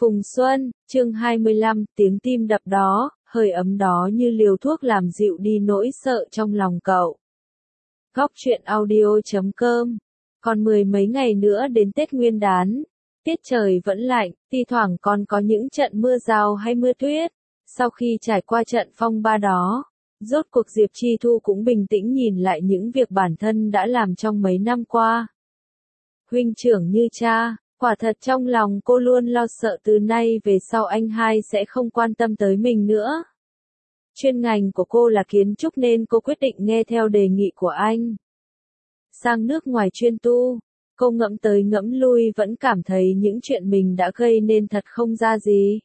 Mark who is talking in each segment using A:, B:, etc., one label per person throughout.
A: Phùng Xuân, chương 25, tiếng tim đập đó, hơi ấm đó như liều thuốc làm dịu đi nỗi sợ trong lòng cậu. Góc truyện audio.com. Còn mười mấy ngày nữa đến Tết Nguyên đán. Tiết trời vẫn lạnh, thi thoảng còn có những trận mưa rào hay mưa tuyết. Sau khi trải qua trận phong ba đó, rốt cuộc Diệp Chi Thu cũng bình tĩnh nhìn lại những việc bản thân đã làm trong mấy năm qua. Huynh trưởng như cha, quả thật trong lòng cô luôn lo sợ từ nay về sau anh hai sẽ không quan tâm tới mình nữa. Chuyên ngành của cô là kiến trúc nên cô quyết định nghe theo đề nghị của anh. Sang nước ngoài chuyên tu, cô ngẫm tới ngẫm lui vẫn cảm thấy những chuyện mình đã gây nên thật không ra gì.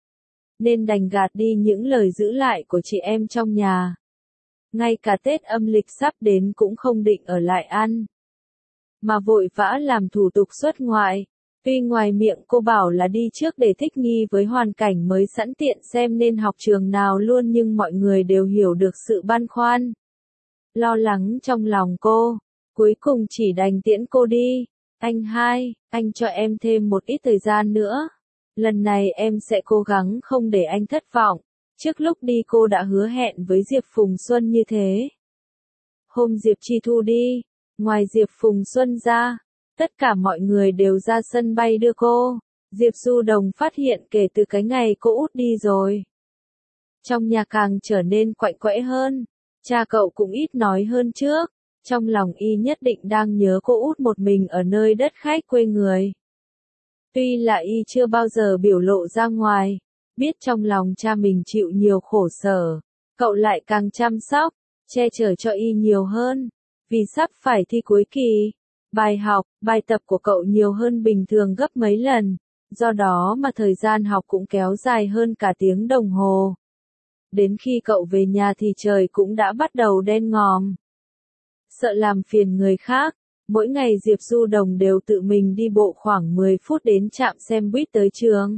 A: Nên đành gạt đi những lời giữ lại của chị em trong nhà. Ngay cả Tết âm lịch sắp đến cũng không định ở lại ăn, mà vội vã làm thủ tục xuất ngoại. Tuy ngoài miệng cô bảo là đi trước để thích nghi với hoàn cảnh mới sẵn tiện xem nên học trường nào luôn, nhưng mọi người đều hiểu được sự băn khoăn, lo lắng trong lòng cô. Cuối cùng chỉ đành tiễn cô đi. Anh hai, anh cho em thêm một ít thời gian nữa. Lần này em sẽ cố gắng không để anh thất vọng. Trước lúc đi cô đã hứa hẹn với Diệp Phùng Xuân như thế. Hôm Diệp Chi Thu đi, ngoài Diệp Phùng Xuân ra, tất cả mọi người đều ra sân bay đưa cô. Diệp Du Đồng phát hiện kể từ cái ngày cô út đi rồi, trong nhà càng trở nên quạnh quẽ hơn. Cha cậu cũng ít nói hơn trước. Trong lòng y nhất định đang nhớ cô út một mình ở nơi đất khách quê người. Tuy là y chưa bao giờ biểu lộ ra ngoài, biết trong lòng cha mình chịu nhiều khổ sở, cậu lại càng chăm sóc, che chở cho y nhiều hơn. Vì sắp phải thi cuối kỳ, bài học, bài tập của cậu nhiều hơn bình thường gấp mấy lần, do đó mà thời gian học cũng kéo dài hơn cả tiếng đồng hồ. Đến khi cậu về nhà thì trời cũng đã bắt đầu đen ngòm. Sợ làm phiền người khác, mỗi ngày Diệp Du Đồng đều tự mình đi bộ khoảng 10 phút đến trạm xem buýt tới trường.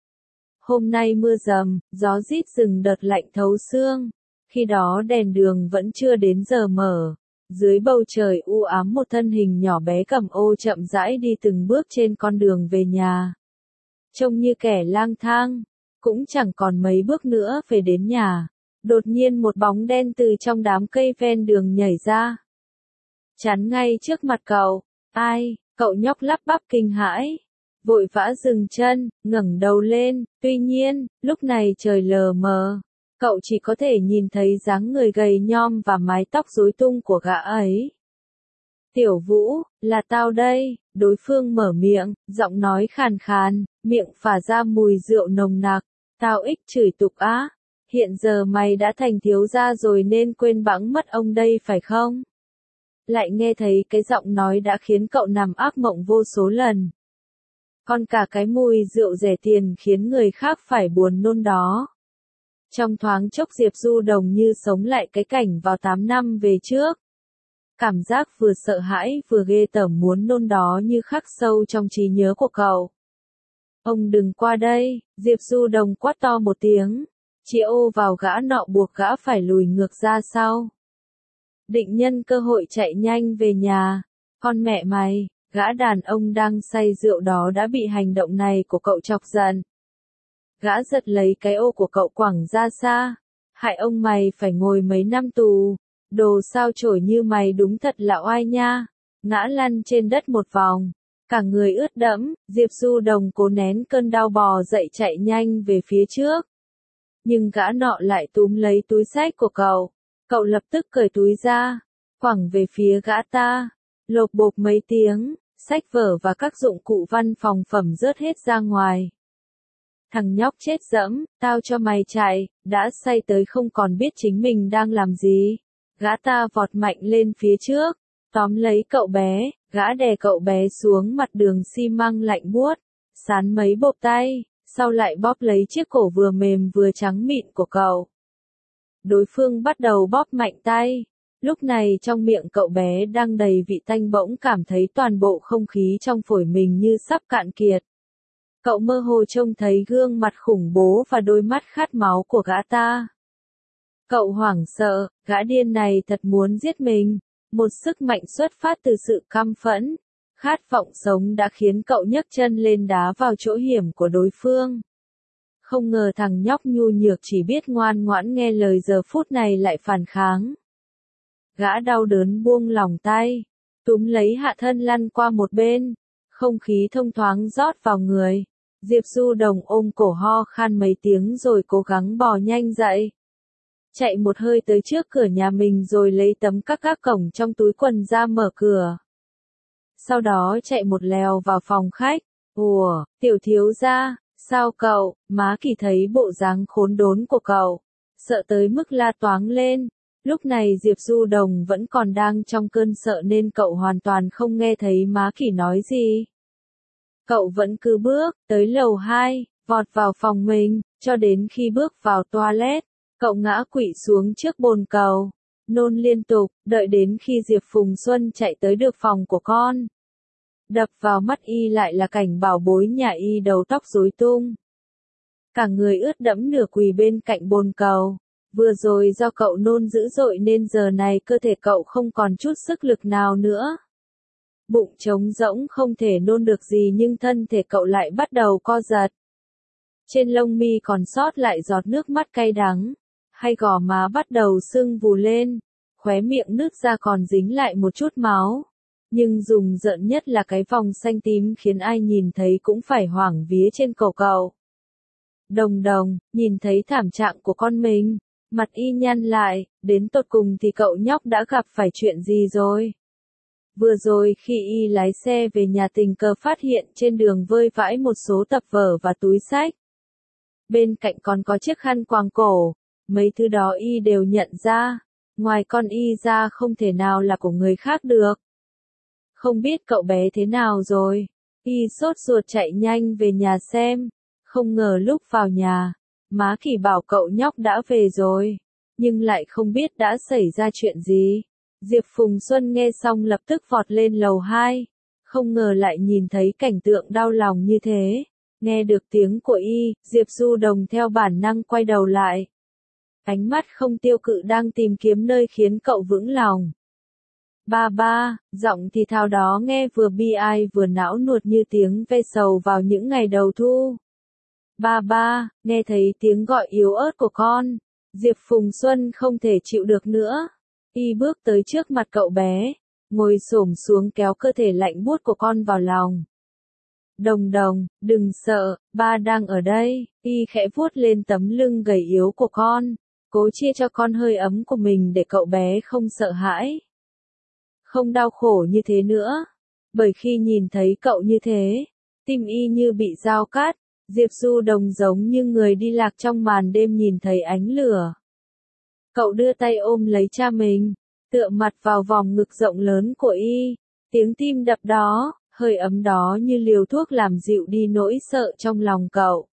A: Hôm nay mưa rầm, gió rít rừng đợt lạnh thấu xương. Khi đó đèn đường vẫn chưa đến giờ mở. Dưới bầu trời u ám một thân hình nhỏ bé cầm ô chậm rãi đi từng bước trên con đường về nhà. Trông như kẻ lang thang, cũng chẳng còn mấy bước nữa về đến nhà. Đột nhiên một bóng đen từ trong đám cây ven đường nhảy ra, chắn ngay trước mặt cậu. Ai? Cậu nhóc lắp bắp kinh hãi, vội vã dừng chân, ngẩng đầu lên. Tuy nhiên, lúc này trời lờ mờ, cậu chỉ có thể nhìn thấy dáng người gầy nhom và mái tóc rối tung của gã ấy. Tiểu Vũ, là tao đây. Đối phương mở miệng, giọng nói khàn khàn, miệng phả ra mùi rượu nồng nặc. Tao ích chửi tục á. Hiện giờ mày đã thành thiếu gia rồi nên quên bẵng mất ông đây phải không? Lại nghe thấy cái giọng nói đã khiến cậu nằm ác mộng vô số lần. Còn cả cái mùi rượu rẻ tiền khiến người khác phải buồn nôn đó. Trong thoáng chốc Diệp Du Đồng như sống lại cái cảnh vào 8 năm về trước. Cảm giác vừa sợ hãi vừa ghê tởm muốn nôn đó như khắc sâu trong trí nhớ của cậu. Ông đừng qua đây, Diệp Du Đồng quát to một tiếng, chĩa ô vào gã nọ buộc gã phải lùi ngược ra sau. Định nhân cơ hội chạy nhanh về nhà. Con mẹ mày, gã đàn ông đang say rượu đó đã bị hành động này của cậu chọc giận. Gã giật lấy cái ô của cậu quẳng ra xa. Hại ông mày phải ngồi mấy năm tù. Đồ sao chổi như mày đúng thật là oai nha. Ngã lăn trên đất một vòng, cả người ướt đẫm. Diệp Du Đồng cố nén cơn đau bò dậy chạy nhanh về phía trước. Nhưng gã nọ lại túm lấy túi xách của cậu. Cậu lập tức cởi túi ra, quẳng về phía gã ta. Lộp bộp mấy tiếng, sách vở và các dụng cụ văn phòng phẩm rớt hết ra ngoài. Thằng nhóc chết dẫm, tao cho mày chạy. Đã say tới không còn biết chính mình đang làm gì. Gã ta vọt mạnh lên phía trước, tóm lấy cậu bé. Gã đè cậu bé xuống mặt đường xi măng lạnh buốt, sán mấy bộp tay, sau lại bóp lấy chiếc cổ vừa mềm vừa trắng mịn của cậu. Đối phương bắt đầu bóp mạnh tay. Lúc này trong miệng cậu bé đang đầy vị tanh bỗng cảm thấy toàn bộ không khí trong phổi mình như sắp cạn kiệt. Cậu mơ hồ trông thấy gương mặt khủng bố và đôi mắt khát máu của gã ta. Cậu hoảng sợ, gã điên này thật muốn giết mình. Một sức mạnh xuất phát từ sự căm phẫn. Khát vọng sống đã khiến cậu nhấc chân lên đá vào chỗ hiểm của đối phương. Không ngờ thằng nhóc nhu nhược chỉ biết ngoan ngoãn nghe lời giờ phút này lại phản kháng. Gã đau đớn buông lỏng tay, túm lấy hạ thân lăn qua một bên, không khí thông thoáng rót vào người. Diệp Du Đồng ôm cổ ho khan mấy tiếng rồi cố gắng bò nhanh dậy. Chạy một hơi tới trước cửa nhà mình rồi lấy tấm các cổng trong túi quần ra mở cửa. Sau đó chạy một lèo vào phòng khách. Ủa, tiểu thiếu gia, sao cậu? Má Kỳ thấy bộ dáng khốn đốn của cậu, sợ tới mức la toáng lên. Lúc này Diệp Du Đồng vẫn còn đang trong cơn sợ nên cậu hoàn toàn không nghe thấy má Kỳ nói gì. Cậu vẫn cứ bước tới lầu 2, vọt vào phòng mình, cho đến khi bước vào toilet, cậu ngã quỵ xuống trước bồn cầu, nôn liên tục, đợi đến khi Diệp Phùng Xuân chạy tới được phòng của con. Đập vào mắt y lại là cảnh bảo bối nhà y đầu tóc rối tung. Cả người ướt đẫm nửa quỳ bên cạnh bồn cầu. Vừa rồi do cậu nôn dữ dội nên giờ này cơ thể cậu không còn chút sức lực nào nữa. Bụng trống rỗng không thể nôn được gì nhưng thân thể cậu lại bắt đầu co giật. Trên lông mi còn sót lại giọt nước mắt cay đắng, hay gò má bắt đầu sưng vù lên, khóe miệng nứt ra còn dính lại một chút máu. Nhưng rùng rợn nhất là cái vòng xanh tím khiến ai nhìn thấy cũng phải hoảng vía trên cổ cậu. Đồng Đồng, nhìn thấy thảm trạng của con mình, mặt y nhăn lại, đến tột cùng thì cậu nhóc đã gặp phải chuyện gì rồi? Vừa rồi khi y lái xe về nhà tình cờ phát hiện trên đường vơi vãi một số tập vở và túi xách. Bên cạnh còn có chiếc khăn quàng cổ, mấy thứ đó y đều nhận ra, ngoài con y ra không thể nào là của người khác được. Không biết cậu bé thế nào rồi, y sốt ruột chạy nhanh về nhà xem, không ngờ lúc vào nhà, má Kỳ bảo cậu nhóc đã về rồi, nhưng lại không biết đã xảy ra chuyện gì. Diệp Phùng Xuân nghe xong lập tức vọt lên lầu 2, không ngờ lại nhìn thấy cảnh tượng đau lòng như thế. Nghe được tiếng của y, Diệp Du Đồng theo bản năng quay đầu lại. Ánh mắt không tiêu cự đang tìm kiếm nơi khiến cậu vững lòng. Ba ba, giọng thì thào đó nghe vừa bi ai vừa não nuột như tiếng ve sầu vào những ngày đầu thu. Ba ba, nghe thấy tiếng gọi yếu ớt của con, Diệp Phùng Xuân không thể chịu được nữa. Y bước tới trước mặt cậu bé, ngồi xổm xuống kéo cơ thể lạnh buốt của con vào lòng. Đồng Đồng, đừng sợ, ba đang ở đây. Y khẽ vuốt lên tấm lưng gầy yếu của con, cố chia cho con hơi ấm của mình để cậu bé không sợ hãi. Không đau khổ như thế nữa. Bởi khi nhìn thấy cậu như thế, tim y như bị dao cắt. Diệp Du Đồng giống như người đi lạc trong màn đêm nhìn thấy ánh lửa. Cậu đưa tay ôm lấy cha mình, tựa mặt vào vòng ngực rộng lớn của y. Tiếng tim đập đó, hơi ấm đó như liều thuốc làm dịu đi nỗi sợ trong lòng cậu.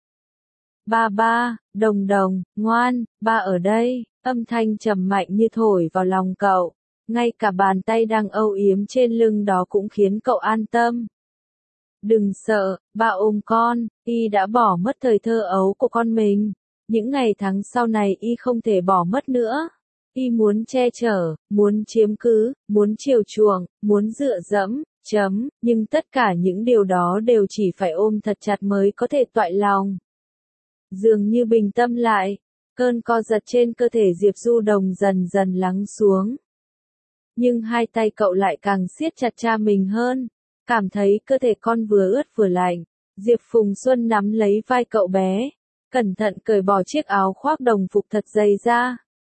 A: Ba ba, Đồng Đồng, ngoan, ba ở đây. Âm thanh trầm mạnh như thổi vào lòng cậu. Ngay cả bàn tay đang âu yếm trên lưng đó cũng khiến cậu an tâm. Đừng sợ, ba ôm con. Y đã bỏ mất thời thơ ấu của con mình. Những ngày tháng sau này y không thể bỏ mất nữa. Y muốn che chở, muốn chiếm cứ, muốn chiều chuộng, muốn dựa dẫm, nhưng tất cả những điều đó đều chỉ phải ôm thật chặt mới có thể toại lòng. Dường như bình tâm lại, cơn co giật trên cơ thể Diệp Du Đồng dần dần lắng xuống. Nhưng hai tay cậu lại càng siết chặt cha mình hơn, cảm thấy cơ thể con vừa ướt vừa lạnh. Diệp Phùng Xuân nắm lấy vai cậu bé, cẩn thận cởi bỏ chiếc áo khoác đồng phục thật dày ra.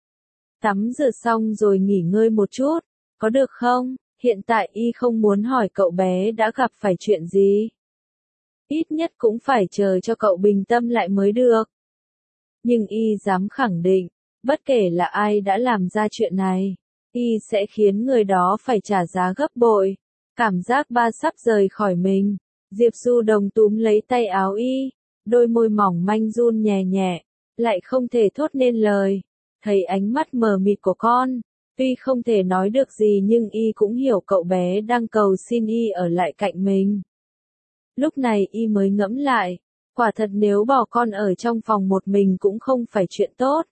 A: Tắm rửa xong rồi nghỉ ngơi một chút, có được không? Hiện tại y không muốn hỏi cậu bé đã gặp phải chuyện gì. Ít nhất cũng phải chờ cho cậu bình tâm lại mới được. Nhưng y dám khẳng định, bất kể là ai đã làm ra chuyện này, y sẽ khiến người đó phải trả giá gấp bội. Cảm giác ba sắp rời khỏi mình. Diệp Du Đồng túm lấy tay áo y, đôi môi mỏng manh run nhẹ nhẹ, lại không thể thốt nên lời. Thấy ánh mắt mờ mịt của con, tuy không thể nói được gì nhưng y cũng hiểu cậu bé đang cầu xin y ở lại cạnh mình. Lúc này y mới ngẫm lại, quả thật nếu bỏ con ở trong phòng một mình cũng không phải chuyện tốt.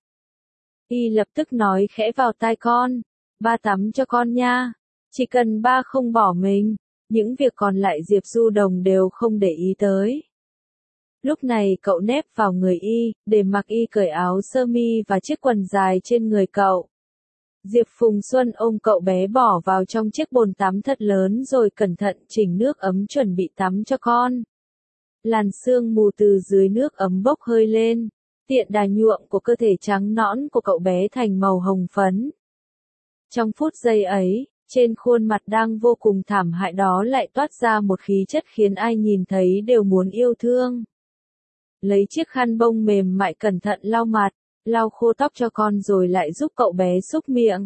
A: Y lập tức nói khẽ vào tai con, ba tắm cho con nha, chỉ cần ba không bỏ mình, Những việc còn lại Diệp Du Đồng đều không để ý tới. Lúc này cậu nép vào người y, để mặc y cởi áo sơ mi và chiếc quần dài trên người cậu. Diệp Phùng Xuân ôm cậu bé bỏ vào trong chiếc bồn tắm thật lớn rồi cẩn thận chỉnh nước ấm chuẩn bị tắm cho con. Làn sương mù từ dưới nước ấm bốc hơi lên, tiện đà nhuộm của cơ thể trắng nõn của cậu bé thành màu hồng phấn. Trong phút giây ấy, trên khuôn mặt đang vô cùng thảm hại đó lại toát ra một khí chất khiến ai nhìn thấy đều muốn yêu thương. Lấy chiếc khăn bông mềm mại cẩn thận lau mặt, lau khô tóc cho con rồi lại giúp cậu bé súc miệng.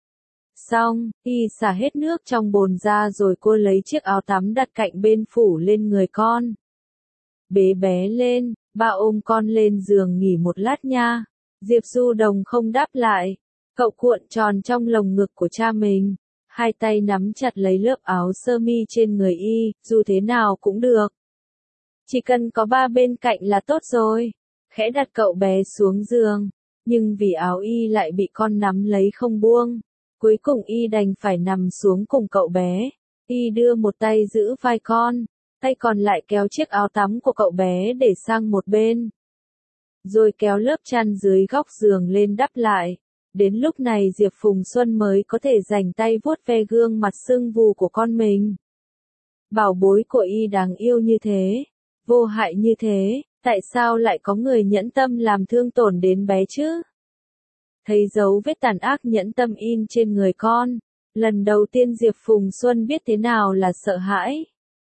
A: Xong, y xả hết nước trong bồn ra rồi cô lấy chiếc áo tắm đặt cạnh bên phủ lên người con. Bế bé lên, ba ôm con lên giường nghỉ một lát nha. Diệp Du Đồng không đáp lại. Cậu cuộn tròn trong lồng ngực của cha mình. Hai tay nắm chặt lấy lớp áo sơ mi trên người y, dù thế nào cũng được. Chỉ cần có ba bên cạnh là tốt rồi. Khẽ đặt cậu bé xuống giường. Nhưng vì áo y lại bị con nắm lấy không buông. Cuối cùng y đành phải nằm xuống cùng cậu bé. Y đưa một tay giữ vai con. Tay còn lại kéo chiếc áo tắm của cậu bé để sang một bên. Rồi kéo lớp chăn dưới góc giường lên đắp lại. Đến lúc này Diệp Phùng Xuân mới có thể dành tay vuốt ve gương mặt sưng vù của con mình. Bảo bối của y đáng yêu như thế, vô hại như thế, tại sao lại có người nhẫn tâm làm thương tổn đến bé chứ? Thấy dấu vết tàn ác nhẫn tâm in trên người con, lần đầu tiên Diệp Phùng Xuân biết thế nào là sợ hãi.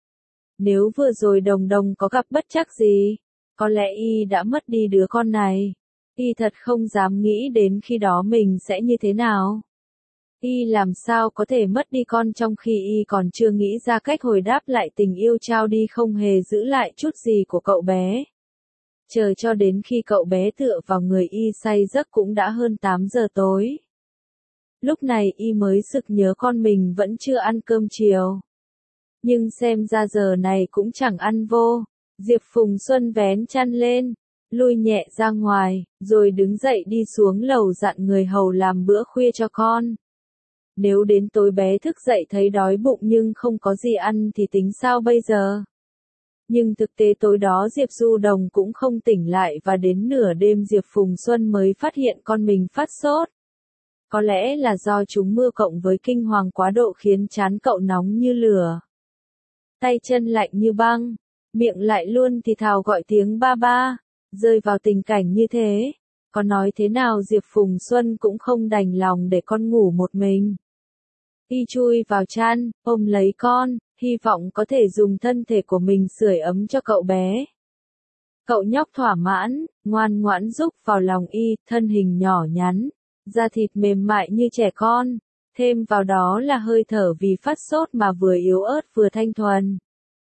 A: Nếu vừa rồi Đồng Đồng có gặp bất trắc gì, có lẽ y đã mất đi đứa con này. Y thật không dám nghĩ đến khi đó mình sẽ như thế nào. Y làm sao có thể mất đi con trong khi y còn chưa nghĩ ra cách hồi đáp lại tình yêu trao đi không hề giữ lại chút gì của cậu bé. Chờ cho đến khi cậu bé tựa vào người y say giấc cũng đã hơn 8 giờ tối. Lúc này y mới sực nhớ con mình vẫn chưa ăn cơm chiều. Nhưng xem ra giờ này cũng chẳng ăn vô. Diệp Phùng Xuân vén chăn lên, lui nhẹ ra ngoài, rồi đứng dậy đi xuống lầu dặn người hầu làm bữa khuya cho con. Nếu đến tối bé thức dậy thấy đói bụng nhưng không có gì ăn thì tính sao bây giờ? Nhưng thực tế tối đó Diệp Du Đồng cũng không tỉnh lại và đến nửa đêm Diệp Phùng Xuân mới phát hiện con mình phát sốt. Có lẽ là do trúng mưa cộng với kinh hoàng quá độ khiến trán cậu nóng như lửa. Tay chân lạnh như băng, miệng lại luôn thì thào gọi tiếng ba ba. Rơi vào tình cảnh như thế, có nói thế nào Diệp Phùng Xuân cũng không đành lòng để con ngủ một mình. Y chui vào chăn, ôm lấy con, hy vọng có thể dùng thân thể của mình sưởi ấm cho cậu bé. Cậu nhóc thỏa mãn, ngoan ngoãn rúc vào lòng y, thân hình nhỏ nhắn, da thịt mềm mại như trẻ con, thêm vào đó là hơi thở vì phát sốt mà vừa yếu ớt vừa thanh thuần.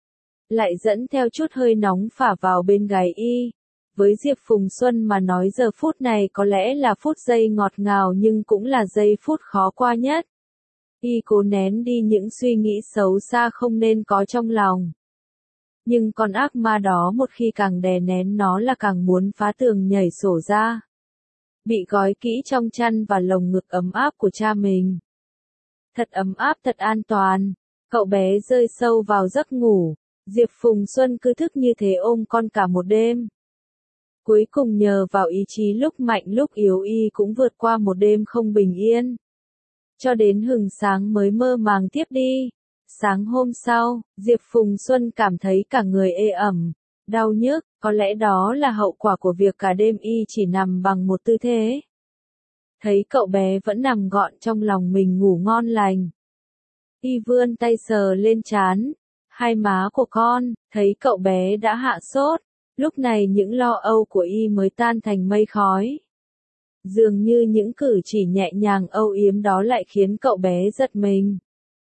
A: Lại dẫn theo chút hơi nóng phả vào bên gáy y. Với Diệp Phùng Xuân mà nói giờ phút này có lẽ là phút giây ngọt ngào nhưng cũng là giây phút khó qua nhất. Y cố nén đi những suy nghĩ xấu xa không nên có trong lòng. Nhưng con ác ma đó một khi càng đè nén nó là càng muốn phá tường nhảy sổ ra. Bị gói kỹ trong chăn và lồng ngực ấm áp của cha mình. Thật ấm áp thật an toàn. Cậu bé rơi sâu vào giấc ngủ. Diệp Phùng Xuân cứ thức như thế ôm con cả một đêm. Cuối cùng nhờ vào ý chí lúc mạnh lúc yếu y cũng vượt qua một đêm không bình yên. Cho đến hừng sáng mới mơ màng tiếp đi. Sáng hôm sau, Diệp Phùng Xuân cảm thấy cả người ê ẩm, đau nhức, có lẽ đó là hậu quả của việc cả đêm y chỉ nằm bằng một tư thế. Thấy cậu bé vẫn nằm gọn trong lòng mình ngủ ngon lành. Y vươn tay sờ lên trán, hai má của con, thấy cậu bé đã hạ sốt. Lúc này những lo âu của y mới tan thành mây khói. Dường như những cử chỉ nhẹ nhàng âu yếm đó lại khiến cậu bé giật mình.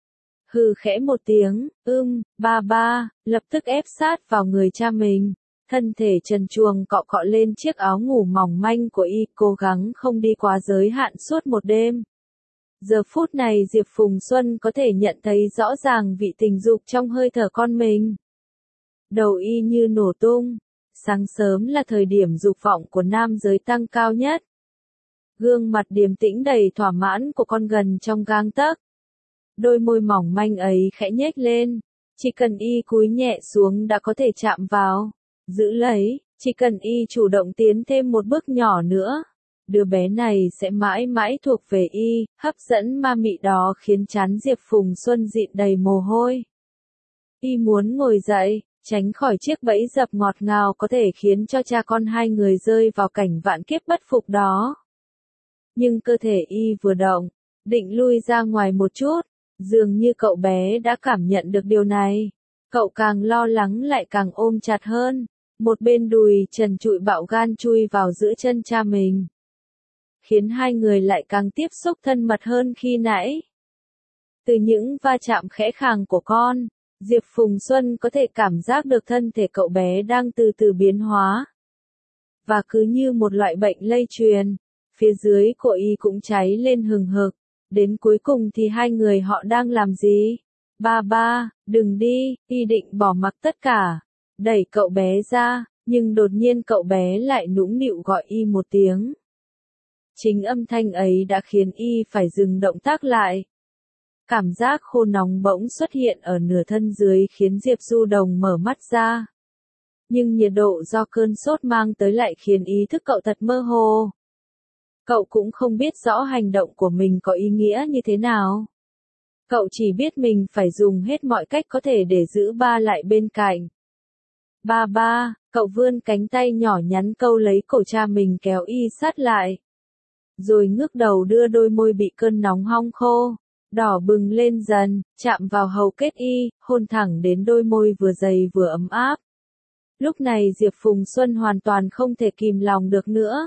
A: Hừ khẽ một tiếng, ba ba, lập tức ép sát vào người cha mình. Thân thể trần truồng cọ cọ lên chiếc áo ngủ mỏng manh của y, cố gắng không đi quá giới hạn suốt một đêm. Giờ phút này Diệp Phùng Xuân có thể nhận thấy rõ ràng vị tình dục trong hơi thở con mình. Đầu y như nổ tung. Sáng sớm là thời điểm dục vọng của nam giới tăng cao nhất. Gương mặt điềm tĩnh đầy thỏa mãn của con gần trong gang tấc. Đôi môi mỏng manh ấy khẽ nhếch lên, Chỉ cần y cúi nhẹ xuống đã có thể chạm vào, giữ lấy, chỉ cần y chủ động tiến thêm một bước nhỏ nữa. Đứa bé này sẽ mãi mãi thuộc về y, hấp dẫn ma mị đó khiến trán Diệp Phùng Xuân dịn đầy mồ hôi. Y muốn ngồi dậy, tránh khỏi chiếc bẫy dập ngọt ngào có thể khiến cho cha con hai người rơi vào cảnh vạn kiếp bất phục đó. Nhưng cơ thể y vừa động, định lui ra ngoài một chút, dường như cậu bé đã cảm nhận được điều này. Cậu càng lo lắng lại càng ôm chặt hơn, một bên đùi trần trụi bạo gan chui vào giữa chân cha mình, khiến hai người lại càng tiếp xúc thân mật hơn khi nãy. Từ những va chạm khẽ khàng của con, Diệp Phùng Xuân có thể cảm giác được thân thể cậu bé đang từ từ biến hóa. Và cứ như một loại bệnh lây truyền, phía dưới của y cũng cháy lên hừng hực. Đến cuối cùng thì hai người họ đang làm gì? Ba ba, đừng đi, y định bỏ mặc tất cả, đẩy cậu bé ra, nhưng đột nhiên cậu bé lại nũng nịu gọi y một tiếng. Chính âm thanh ấy đã khiến y phải dừng động tác lại. Cảm giác khô nóng bỗng xuất hiện ở nửa thân dưới khiến Diệp Du Đồng mở mắt ra. Nhưng nhiệt độ do cơn sốt mang tới lại khiến ý thức cậu thật mơ hồ. Cậu cũng không biết rõ hành động của mình có ý nghĩa như thế nào. Cậu chỉ biết mình phải dùng hết mọi cách có thể để giữ ba lại bên cạnh. Ba ba, cậu vươn cánh tay nhỏ nhắn câu lấy cổ cha mình kéo y sát lại. Rồi ngước đầu đưa đôi môi bị cơn nóng hong khô, đỏ bừng lên dần, chạm vào hầu kết y, hôn thẳng đến đôi môi vừa dày vừa ấm áp. Lúc này Diệp Phùng Xuân hoàn toàn không thể kìm lòng được nữa.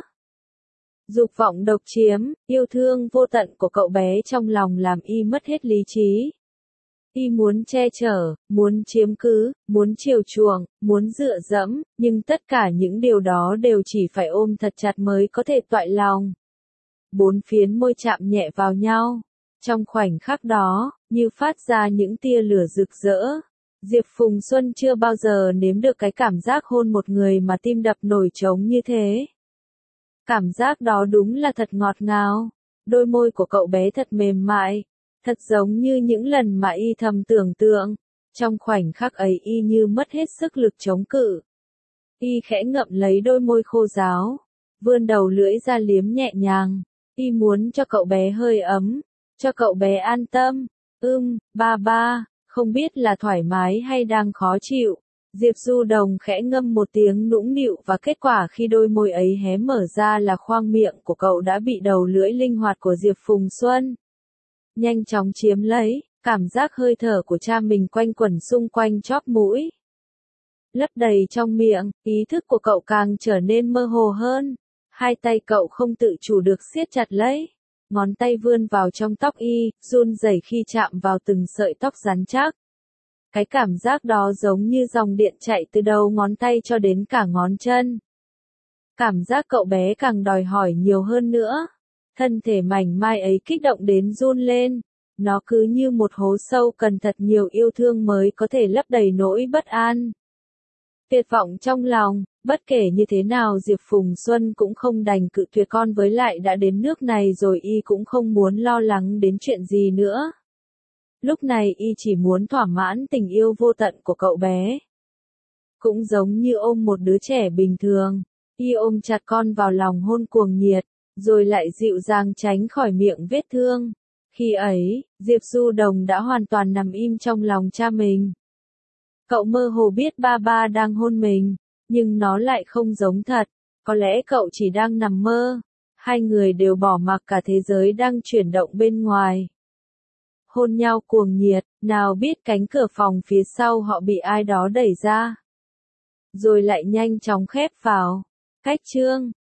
A: Dục vọng độc chiếm, yêu thương vô tận của cậu bé trong lòng làm y mất hết lý trí. Y muốn che chở, muốn chiếm cứ, muốn chiều chuộng, muốn dựa dẫm, nhưng tất cả những điều đó đều chỉ phải ôm thật chặt mới có thể toại lòng. Bốn phiến môi chạm nhẹ vào nhau. Trong khoảnh khắc đó, như phát ra những tia lửa rực rỡ. Diệp Phùng Xuân chưa bao giờ nếm được cái cảm giác hôn một người mà tim đập nổi trống như thế. Cảm giác đó đúng là thật ngọt ngào. Đôi môi của cậu bé thật mềm mại, thật giống như những lần mà y thầm tưởng tượng. Trong khoảnh khắc ấy y như mất hết sức lực chống cự. Y khẽ ngậm lấy đôi môi khô ráo, vươn đầu lưỡi ra liếm nhẹ nhàng. Y muốn cho cậu bé hơi ấm, cho cậu bé an tâm. Ba ba, không biết là thoải mái hay đang khó chịu. Diệp Du Đồng khẽ ngâm một tiếng nũng nịu và kết quả khi đôi môi ấy hé mở ra là khoang miệng của cậu đã bị đầu lưỡi linh hoạt của Diệp Phùng Xuân nhanh chóng chiếm lấy, cảm giác hơi thở của cha mình quanh quẩn xung quanh chóp mũi. Lấp đầy trong miệng, ý thức của cậu càng trở nên mơ hồ hơn. Hai tay cậu không tự chủ được siết chặt lấy. Ngón tay vươn vào trong tóc y, run rẩy khi chạm vào từng sợi tóc rắn chắc. Cái cảm giác đó giống như dòng điện chạy từ đầu ngón tay cho đến cả ngón chân. Cảm giác cậu bé càng đòi hỏi nhiều hơn nữa. Thân thể mảnh mai ấy kích động đến run lên. Nó cứ như một hố sâu cần thật nhiều yêu thương mới có thể lấp đầy nỗi bất an. Tuyệt vọng trong lòng, bất kể như thế nào Diệp Phùng Xuân cũng không đành cự tuyệt con, với lại đã đến nước này rồi y cũng không muốn lo lắng đến chuyện gì nữa. Lúc này y chỉ muốn thỏa mãn tình yêu vô tận của cậu bé. Cũng giống như ôm một đứa trẻ bình thường, y ôm chặt con vào lòng hôn cuồng nhiệt, rồi lại dịu dàng tránh khỏi miệng vết thương. Khi ấy, Diệp Du Đồng đã hoàn toàn nằm im trong lòng cha mình. Cậu mơ hồ biết ba ba đang hôn mình, nhưng nó lại không giống thật, có lẽ cậu chỉ đang nằm mơ. Hai người đều bỏ mặc cả thế giới đang chuyển động bên ngoài. Hôn nhau cuồng nhiệt, nào biết cánh cửa phòng phía sau họ bị ai đó đẩy ra. Rồi lại nhanh chóng khép vào. Cách chương